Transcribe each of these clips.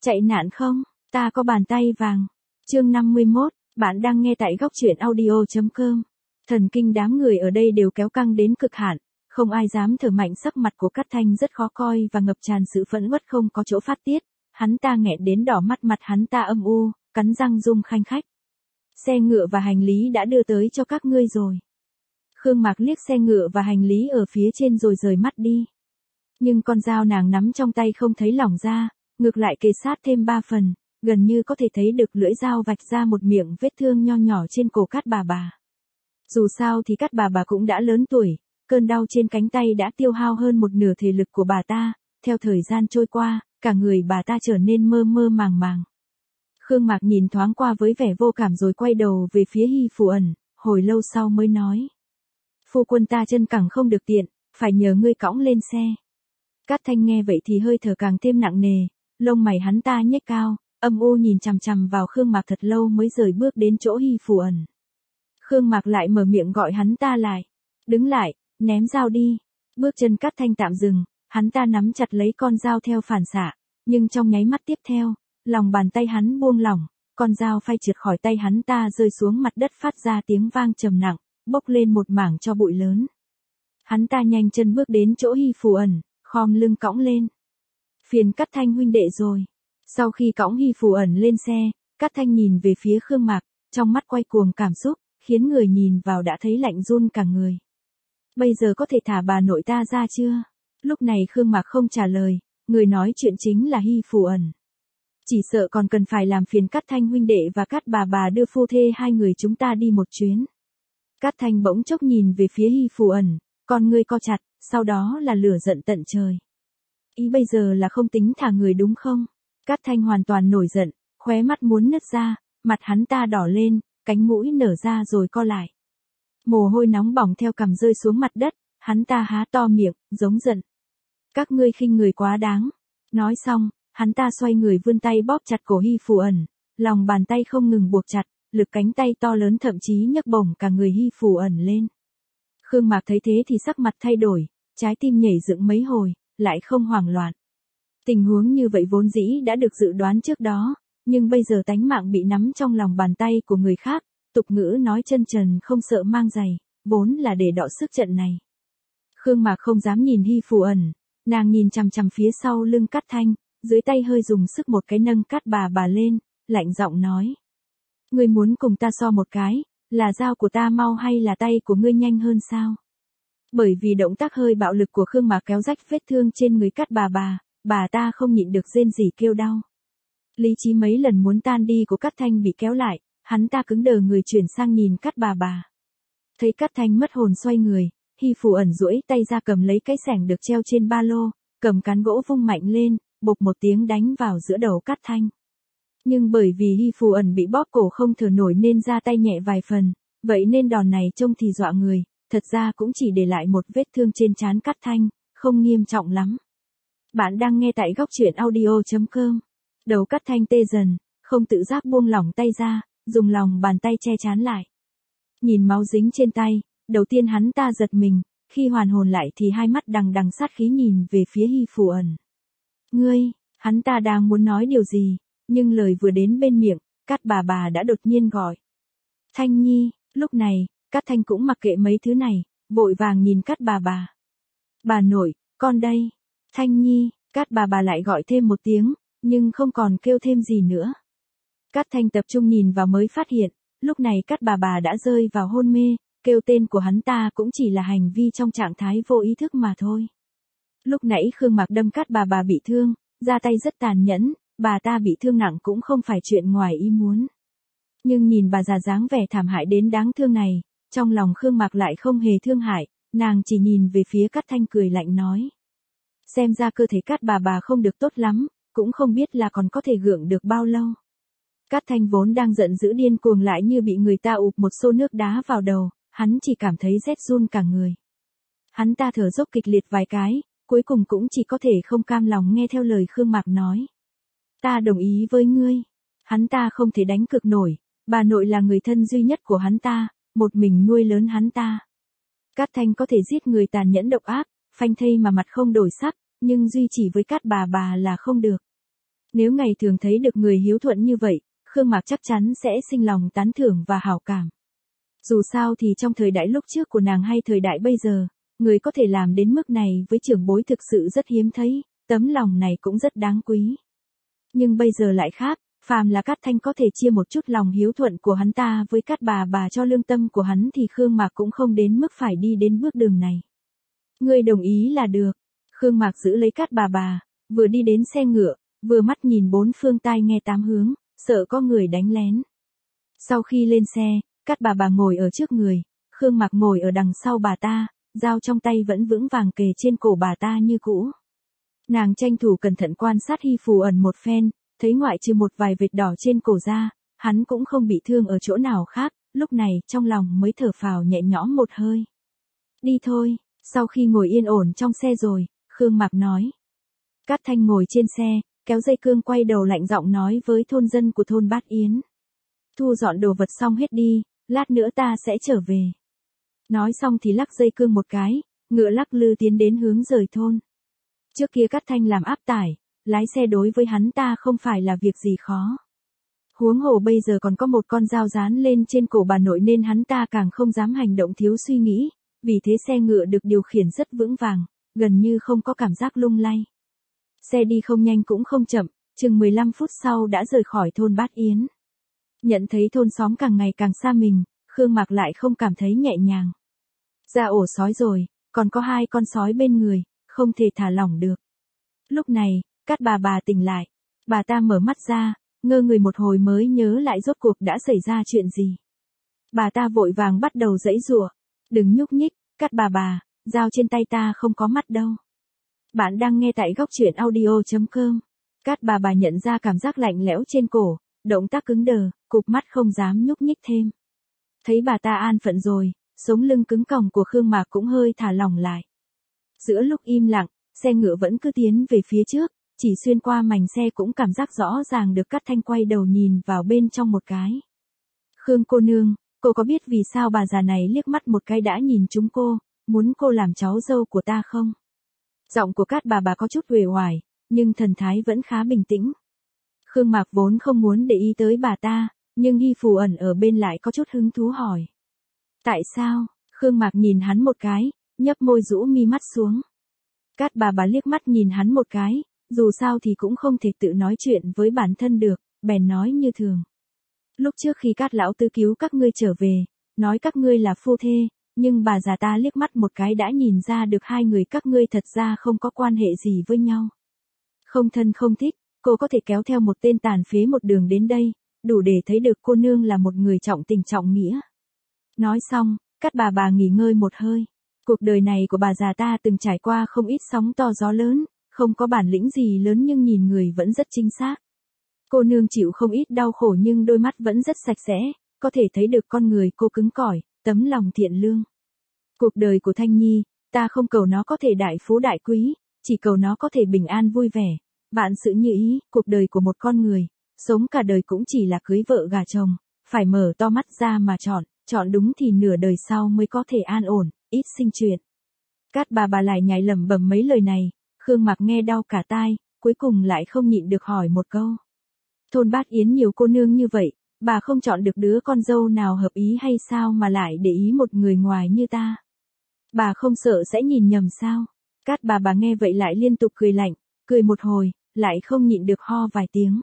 Chạy nạn không? Ta có bàn tay vàng. Chương 51, bạn đang nghe tại góc truyện audio.com. Thần kinh đám người ở đây đều kéo căng đến cực hạn, không ai dám thở mạnh, sắc mặt của Cát Thanh rất khó coi và ngập tràn sự phẫn uất không có chỗ phát tiết, hắn ta nghẹn đến đỏ mắt, mặt hắn ta âm u, cắn răng rung khanh khách. Xe ngựa và hành lý đã đưa tới cho các ngươi rồi. Khương Mạc liếc xe ngựa và hành lý ở phía trên rồi rời mắt đi. Nhưng con dao nàng nắm trong tay không thấy lỏng ra, ngược lại kề sát thêm 3 phần, gần như có thể thấy được lưỡi dao vạch ra một miệng vết thương nho nhỏ trên cổ Cát bà bà. Dù sao thì Cát bà bà cũng đã lớn tuổi, cơn đau trên cánh tay đã tiêu hao hơn một nửa thể lực của bà ta, theo thời gian trôi qua, cả người bà ta trở nên mơ mơ màng màng. Khương Mạc nhìn thoáng qua với vẻ vô cảm rồi quay đầu về phía Hy Phù Ẩn, hồi lâu sau mới nói. Phu quân ta chân cẳng không được tiện, phải nhờ ngươi cõng lên xe. Cát Thanh nghe vậy thì hơi thở càng thêm nặng nề, lông mày hắn ta nhếch cao, âm u nhìn chằm chằm vào Khương Mạc thật lâu mới rời bước đến chỗ Hy Phù Ẩn. Khương Mạc lại mở miệng gọi hắn ta lại. Đứng lại, ném dao đi. Bước chân Cát Thanh tạm dừng, hắn ta nắm chặt lấy con dao theo phản xạ, nhưng trong nháy mắt tiếp theo, lòng bàn tay hắn buông lỏng, con dao phay trượt khỏi tay hắn ta rơi xuống mặt đất phát ra tiếng vang trầm nặng, bốc lên một mảng tro bụi lớn. Hắn ta nhanh chân bước đến chỗ Hy Phù Ẩn, khom lưng cõng lên. Phiền Cát Thanh huynh đệ rồi. Sau khi cõng Hy Phù Ẩn lên xe, Cát Thanh nhìn về phía Khương Mạc, trong mắt quay cuồng cảm xúc, khiến người nhìn vào đã thấy lạnh run cả người. Bây giờ có thể thả bà nội ta ra chưa? Lúc này Khương Mạc không trả lời, người nói chuyện chính là Hy Phù Ẩn. Chỉ sợ còn cần phải làm phiền Cát Thanh huynh đệ và Cát bà bà đưa phu thê hai người chúng ta đi một chuyến. Cát Thanh bỗng chốc nhìn về phía Hy Phù Ẩn, con ngươi co chặt, sau đó là lửa giận tận trời. Ý bây giờ là không tính thả người đúng không? Cát Thanh hoàn toàn nổi giận, khóe mắt muốn nứt ra, mặt hắn ta đỏ lên, cánh mũi nở ra rồi co lại. Mồ hôi nóng bỏng theo cằm rơi xuống mặt đất, hắn ta há to miệng, giống giận. Các ngươi khinh người quá đáng. Nói xong, hắn ta xoay người vươn tay bóp chặt cổ Hy Phù Ẩn, lòng bàn tay không ngừng buộc chặt, lực cánh tay to lớn thậm chí nhấc bổng cả người Hy Phù Ẩn lên. Khương Mạc thấy thế thì sắc mặt thay đổi, trái tim nhảy dựng mấy hồi, lại không hoảng loạn. Tình huống như vậy vốn dĩ đã được dự đoán trước đó, nhưng bây giờ tánh mạng bị nắm trong lòng bàn tay của người khác, tục ngữ nói chân trần không sợ mang giày, vốn là để đọ sức trận này. Khương Mạc không dám nhìn Hy Phù Ẩn, nàng nhìn chằm chằm phía sau lưng Cát Thanh, dưới tay hơi dùng sức một cái nâng Cát bà bà lên, lạnh giọng nói. Ngươi muốn cùng ta so một cái, là dao của ta mau hay là tay của ngươi nhanh hơn sao? Bởi vì động tác hơi bạo lực của Khương Mạc kéo rách vết thương trên người Cát bà ta không nhịn được rên rỉ kêu đau. Lý trí mấy lần muốn tan đi của Cát Thanh bị kéo lại, hắn ta cứng đờ người chuyển sang nhìn Cát bà. Thấy Cát Thanh mất hồn xoay người, Hy Phù Ẩn duỗi tay ra cầm lấy cái xẻng được treo trên ba lô, cầm cán gỗ vung mạnh lên, bộp một tiếng đánh vào giữa đầu Cát Thanh. Nhưng bởi vì Hy Phù Ẩn bị bóp cổ không thở nổi nên ra tay nhẹ vài phần, vậy nên đòn này trông thì dọa người, thật ra cũng chỉ để lại một vết thương trên trán Cát Thanh, không nghiêm trọng lắm. Bạn đang nghe tại góc truyện audio.com. Đầu Cát Thanh tê dần, không tự giác buông lỏng tay ra, dùng lòng bàn tay che trán lại. Nhìn máu dính trên tay, đầu tiên hắn ta giật mình, khi hoàn hồn lại thì hai mắt đằng đằng sát khí nhìn về phía Hy Phù Ẩn. Ngươi, hắn ta đang muốn nói điều gì, nhưng lời vừa đến bên miệng, Cát bà đã đột nhiên gọi. Thanh Nhi, lúc này, Cát Thanh cũng mặc kệ mấy thứ này, vội vàng nhìn Cát bà. Bà nội, con đây. Thanh Nhi, Cát bà lại gọi thêm một tiếng, nhưng không còn kêu thêm gì nữa. Cát Thanh tập trung nhìn vào mới phát hiện, lúc này Cát bà đã rơi vào hôn mê, kêu tên của hắn ta cũng chỉ là hành vi trong trạng thái vô ý thức mà thôi. Lúc nãy Khương Mạc đâm Cát bà bị thương, ra tay rất tàn nhẫn, bà ta bị thương nặng cũng không phải chuyện ngoài ý muốn. Nhưng nhìn bà già dáng vẻ thảm hại đến đáng thương này, trong lòng Khương Mạc lại không hề thương hại, nàng chỉ nhìn về phía Cát Thanh cười lạnh nói. Xem ra cơ thể Cát bà không được tốt lắm, cũng không biết là còn có thể gượng được bao lâu. Cát Thanh vốn đang giận dữ điên cuồng lại như bị người ta ụp một xô nước đá vào đầu, hắn chỉ cảm thấy rét run cả người. Hắn ta thở dốc kịch liệt vài cái, cuối cùng cũng chỉ có thể không cam lòng nghe theo lời Khương Mạc nói. Ta đồng ý với ngươi. Hắn ta không thể đánh cược nổi, bà nội là người thân duy nhất của hắn ta, một mình nuôi lớn hắn ta. Cát Thanh có thể giết người tàn nhẫn độc ác, phanh thây mà mặt không đổi sắc, nhưng duy trì với Cát bà là không được. Nếu ngày thường thấy được người hiếu thuận như vậy, Khương Mạc chắc chắn sẽ sinh lòng tán thưởng và hảo cảm. Dù sao thì trong thời đại lúc trước của nàng hay thời đại bây giờ, người có thể làm đến mức này với trưởng bối thực sự rất hiếm thấy, tấm lòng này cũng rất đáng quý. Nhưng bây giờ lại khác, phàm là Cát Thanh có thể chia một chút lòng hiếu thuận của hắn ta với Cát bà cho lương tâm của hắn thì Khương Mạc cũng không đến mức phải đi đến bước đường này. Ngươi đồng ý là được. Khương Mạc giữ lấy Cát bà, vừa đi đến xe ngựa, vừa mắt nhìn bốn phương tai nghe tám hướng, sợ có người đánh lén. Sau khi lên xe, Cát bà ngồi ở trước người, Khương Mạc ngồi ở đằng sau bà ta, dao trong tay vẫn vững vàng kề trên cổ bà ta như cũ. Nàng tranh thủ cẩn thận quan sát Hy Phù Ẩn một phen, thấy ngoại trừ một vài vệt đỏ trên cổ ra, hắn cũng không bị thương ở chỗ nào khác, lúc này trong lòng mới thở phào nhẹ nhõm một hơi. Đi thôi, sau khi ngồi yên ổn trong xe rồi, Khương Mạc nói. Cát Thanh ngồi trên xe, kéo dây cương quay đầu lạnh giọng nói với thôn dân của thôn Bát Yến. Thu dọn đồ vật xong hết đi, lát nữa ta sẽ trở về. Nói xong thì lắc dây cương một cái, ngựa lắc lư tiến đến hướng rời thôn. Trước kia Cát Thanh làm áp tải, lái xe đối với hắn ta không phải là việc gì khó. Huống hồ bây giờ còn có một con dao dán lên trên cổ bà nội nên hắn ta càng không dám hành động thiếu suy nghĩ, vì thế xe ngựa được điều khiển rất vững vàng, gần như không có cảm giác lung lay. Xe đi không nhanh cũng không chậm, chừng 15 phút sau đã rời khỏi thôn Bát Yến. Nhận thấy thôn xóm càng ngày càng xa mình, Khương Mạc lại không cảm thấy nhẹ nhàng. Ra ổ sói rồi, còn có 2 con sói bên người, không thể thả lỏng được. Lúc này, Cát bà tỉnh lại. Bà ta mở mắt ra, ngơ người một hồi mới nhớ lại rốt cuộc đã xảy ra chuyện gì. Bà ta vội vàng bắt đầu giãy giụa. Đừng nhúc nhích, Cát bà, dao trên tay ta không có mắt đâu. Bạn đang nghe tại góc truyện audio.com. Cát bà nhận ra cảm giác lạnh lẽo trên cổ, động tác cứng đờ, cụp mắt không dám nhúc nhích thêm. Thấy bà ta an phận rồi, sống lưng cứng còng của Khương Mạc cũng hơi thả lỏng lại. Giữa lúc im lặng, xe ngựa vẫn cứ tiến về phía trước, chỉ xuyên qua mảnh xe cũng cảm giác rõ ràng được Cát Thanh quay đầu nhìn vào bên trong một cái. Khương cô nương, cô có biết vì sao bà già này liếc mắt một cái đã nhìn chúng cô, muốn cô làm cháu dâu của ta không? Giọng của Cát bà có chút uể oải, nhưng thần thái vẫn khá bình tĩnh. Khương Mạc vốn không muốn để ý tới bà ta, nhưng Hy Phù Ẩn ở bên lại có chút hứng thú hỏi. Tại sao? Khương Mạc nhìn hắn một cái, nhấp môi rũ mi mắt xuống. Cát bà liếc mắt nhìn hắn một cái, dù sao thì cũng không thể tự nói chuyện với bản thân được, bèn nói như thường. Lúc trước khi Cát lão tứ cứu các ngươi trở về, nói các ngươi là phu thê, nhưng bà già ta liếc mắt một cái đã nhìn ra được 2 người các ngươi thật ra không có quan hệ gì với nhau. Không thân không thích, cô có thể kéo theo một tên tàn phế một đường đến đây, đủ để thấy được cô nương là một người trọng tình trọng nghĩa. Nói xong, Cát bà nghỉ ngơi một hơi. Cuộc đời này của bà già ta từng trải qua không ít sóng to gió lớn, không có bản lĩnh gì lớn nhưng nhìn người vẫn rất chính xác. Cô nương chịu không ít đau khổ nhưng đôi mắt vẫn rất sạch sẽ, có thể thấy được con người cô cứng cỏi, tấm lòng thiện lương. Cuộc đời của Thanh Nhi, ta không cầu nó có thể đại phú đại quý, chỉ cầu nó có thể bình an vui vẻ, vạn sự như ý. Cuộc đời của một con người, sống cả đời cũng chỉ là cưới vợ gả chồng, phải mở to mắt ra mà chọn đúng thì nửa đời sau mới có thể an ổn, ít sinh chuyện. Cát bà lại nhảy lẩm bẩm mấy lời này, Khương Mạc nghe đau cả tai, cuối cùng lại không nhịn được hỏi một câu. Thôn Bát Yến nhiều cô nương như vậy, bà không chọn được đứa con dâu nào hợp ý hay sao mà lại để ý một người ngoài như ta? Bà không sợ sẽ nhìn nhầm sao? Cát bà nghe vậy lại liên tục cười lạnh, cười một hồi, lại không nhịn được ho vài tiếng.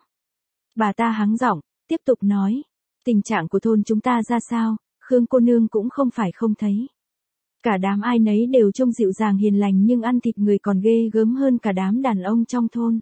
Bà ta hắng giọng, tiếp tục nói, tình trạng của thôn chúng ta ra sao, Khương cô nương cũng không phải không thấy. Cả đám ai nấy đều trông dịu dàng hiền lành nhưng ăn thịt người còn ghê gớm hơn cả đám đàn ông trong thôn.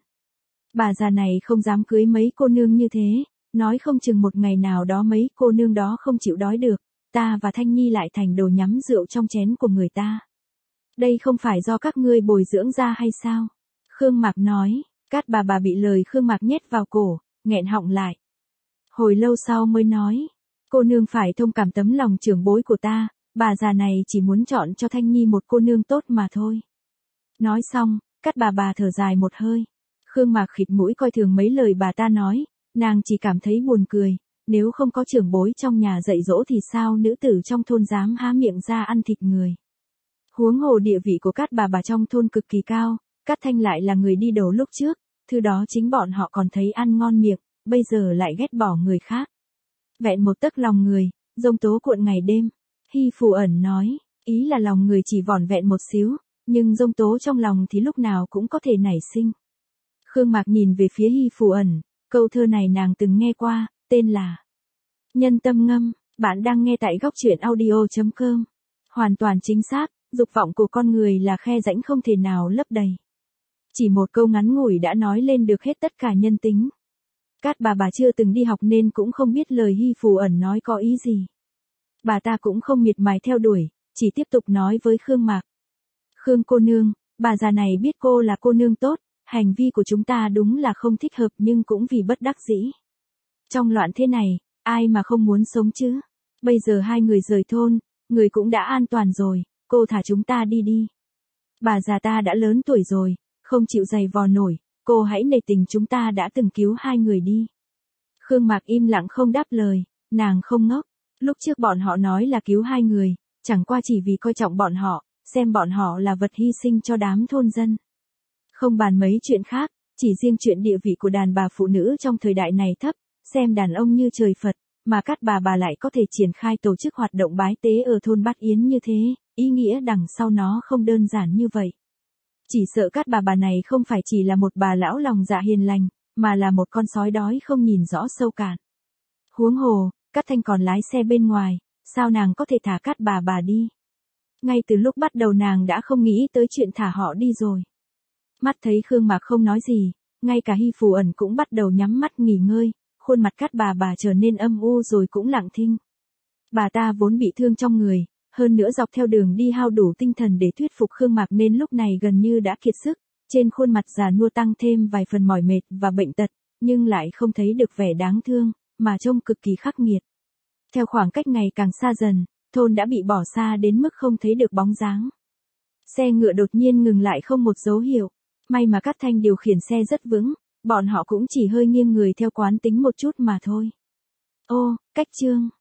Bà già này không dám cưới mấy cô nương như thế, nói không chừng một ngày nào đó mấy cô nương đó không chịu đói được, ta và Thanh Nhi lại thành đồ nhắm rượu trong chén của người ta. Đây không phải do các ngươi bồi dưỡng ra hay sao? Khương Mạc nói, Cát bà bị lời Khương Mạc nhét vào cổ, nghẹn họng lại. Hồi lâu sau mới nói, cô nương phải thông cảm tấm lòng trưởng bối của ta, bà già này chỉ muốn chọn cho Thanh Nhi một cô nương tốt mà thôi. Nói xong, Cát bà thở dài một hơi. Khương Mạc khịt mũi coi thường mấy lời bà ta nói, nàng chỉ cảm thấy buồn cười, nếu không có trưởng bối trong nhà dạy dỗ thì sao nữ tử trong thôn dám há miệng ra ăn thịt người. Huống hồ địa vị của Cát bà trong thôn cực kỳ cao, Cát Thanh lại là người đi đầu lúc trước, Thứ đó chính bọn họ còn thấy ăn ngon miệng, bây giờ lại ghét bỏ người khác. Vẹn một tấc lòng người, giông tố cuộn ngày đêm. Hy Phù Ẩn nói, ý là lòng người chỉ vỏn vẹn một xíu, nhưng giông tố trong lòng thì lúc nào cũng có thể nảy sinh. Khương Mạc nhìn về phía Hy Phù Ẩn, câu thơ này nàng từng nghe qua, tên là Nhân Tâm Ngâm. Bạn đang nghe tại góc truyện audio.com. Hoàn toàn chính xác, dục vọng của con người là khe rãnh không thể nào lấp đầy. Chỉ một câu ngắn ngủi đã nói lên được hết tất cả nhân tính. Cát bà chưa từng đi học nên cũng không biết lời Hy Phù Ẩn nói có ý gì. Bà ta cũng không miệt mài theo đuổi, chỉ tiếp tục nói với Khương Mạc. Khương cô nương, bà già này biết cô là cô nương tốt, hành vi của chúng ta đúng là không thích hợp nhưng cũng vì bất đắc dĩ. Trong loạn thế này, ai mà không muốn sống chứ? Bây giờ hai người rời thôn, người cũng đã an toàn rồi, cô thả chúng ta đi đi. Bà già ta đã lớn tuổi rồi, không chịu giày vò nổi, cô hãy nể tình chúng ta đã từng cứu hai người đi. Khương Mạc im lặng không đáp lời, nàng không ngốc. Lúc trước bọn họ nói là cứu hai người, chẳng qua chỉ vì coi trọng bọn họ, xem bọn họ là vật hy sinh cho đám thôn dân. Không bàn mấy chuyện khác, chỉ riêng chuyện địa vị của đàn bà phụ nữ trong thời đại này thấp, xem đàn ông như trời Phật, mà Cát bà lại có thể triển khai tổ chức hoạt động bái tế ở thôn Bát Yến như thế, ý nghĩa đằng sau nó không đơn giản như vậy. Chỉ sợ Cát bà này không phải chỉ là một bà lão lòng dạ hiền lành, mà là một con sói đói không nhìn rõ sâu cạn. Huống hồ, Cát Thanh còn lái xe bên ngoài, sao nàng có thể thả Cát bà đi? Ngay từ lúc bắt đầu nàng đã không nghĩ tới chuyện thả họ đi rồi. Mắt thấy Khương Mạc không nói gì, ngay cả Hy Phù Ẩn cũng bắt đầu nhắm mắt nghỉ ngơi, khuôn mặt Cát bà trở nên âm u rồi cũng lặng thinh. Bà ta vốn bị thương trong người, hơn nữa dọc theo đường đi hao đủ tinh thần để thuyết phục Khương Mạc nên lúc này gần như đã kiệt sức, trên khuôn mặt già nua tăng thêm vài phần mỏi mệt và bệnh tật, nhưng lại không thấy được vẻ đáng thương, mà trông cực kỳ khắc nghiệt. Theo khoảng cách ngày càng xa dần, thôn đã bị bỏ xa đến mức không thấy được bóng dáng. Xe ngựa đột nhiên ngừng lại không một dấu hiệu, may mà Cát Thanh điều khiển xe rất vững, bọn họ cũng chỉ hơi nghiêng người theo quán tính một chút mà thôi. Ô, cách chương.